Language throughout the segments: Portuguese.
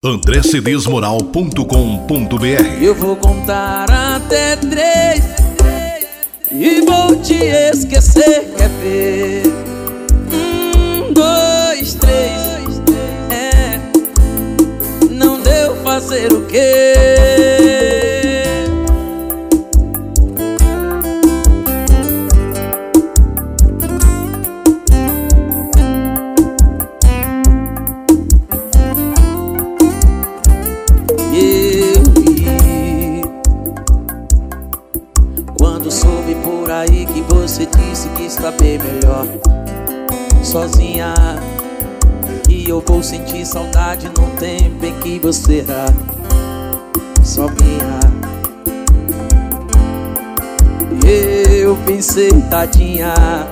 andrecedesmoral.com.br. Eu vou contar até 3 e vou te esquecer, quer ver? 1, 2, 3. Não deu fazer o quê? Quando soube por aí que você disse que está bem melhor sozinha, e eu vou sentir saudade no tempo em que você era só minha. E eu pensei, tadinha,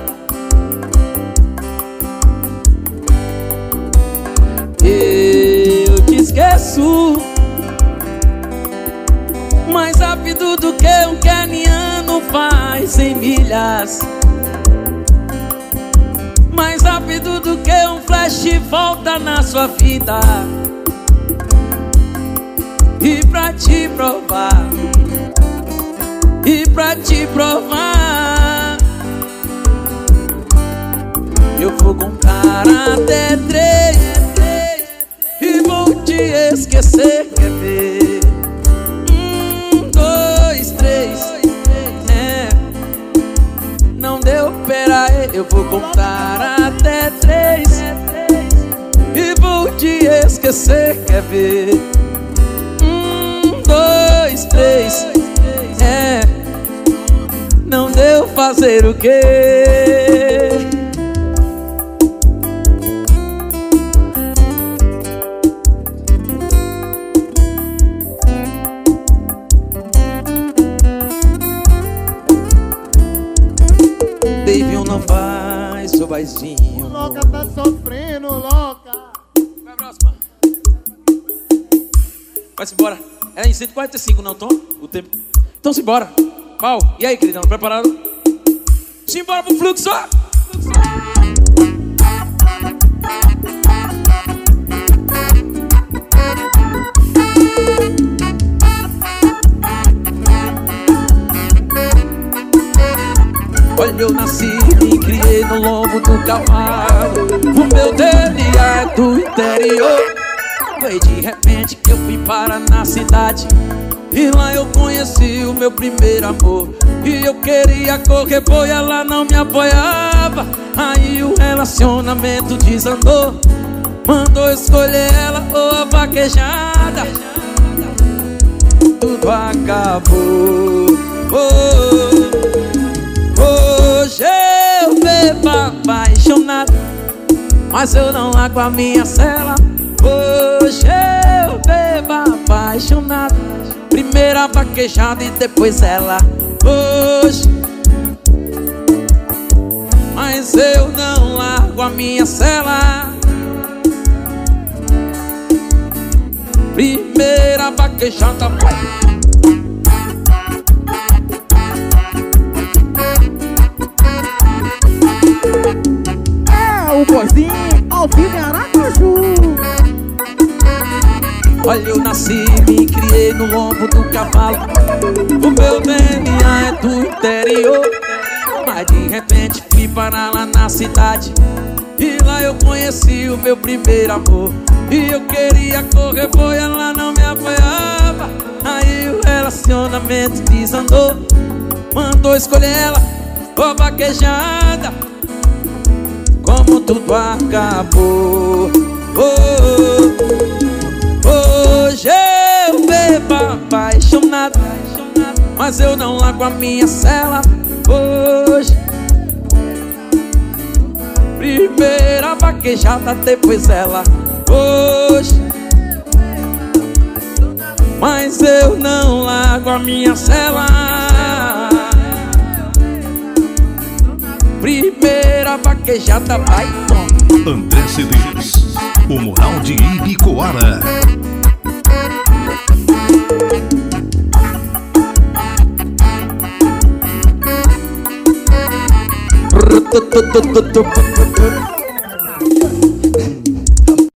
eu te esqueço mais rápido do que um keniano faz 100 milhas, mais rápido do que um flash volta na sua vida. E pra te provar, e pra te provar, eu vou contar até 3 e vou te esquecer, quer ver? 1, 2, 3. Não deu, pera aí, eu vou contar até 3 e vou te esquecer, quer ver? 1, 2, 3. Não deu fazer o quê? Baby, não vai, seu baizinho. Louca tá sofrendo, louca. Vai a próxima. Vai-se embora. É em 145, não, Tom? O tempo. Então se embora. Pau. E aí, queridão, preparado? Simbora pro fluxo. Olha, eu nasci e me criei no lombo do cavalo. O meu DNA é do interior. Foi de repente que eu fui parar na cidade, e lá eu conheci o meu primeiro amor. E eu queria correr, pois ela não me apoiava. Aí o relacionamento desandou. Mandou escolher ela ou a vaquejada. Tudo acabou. Hoje eu bebo apaixonado, mas eu não largo a minha cela. Hoje eu bebo apaixonado, primeira vaquejada e depois ela. Hoje, mas eu não largo a minha cela. Primeira vaquejada, O boizinho ao vivo em Aracaju. olha, eu nasci e me criei no lombo do cavalo. O meu DNA é do interior, mas de repente fui parar lá na cidade, e lá eu conheci o meu primeiro amor. E eu queria correr, pois ela não me apoiava. Aí o relacionamento desandou. Mandou escolher ela ou vaquejada. Como tudo acabou. Hoje eu bebo apaixonado, mas eu não largo a minha cela. Hoje, primeira vaquejada, depois ela. Hoje, mas eu não largo a minha cela. Primeira vaquejada, vai, Tom. André Cedes, o Moral de Ibicoara.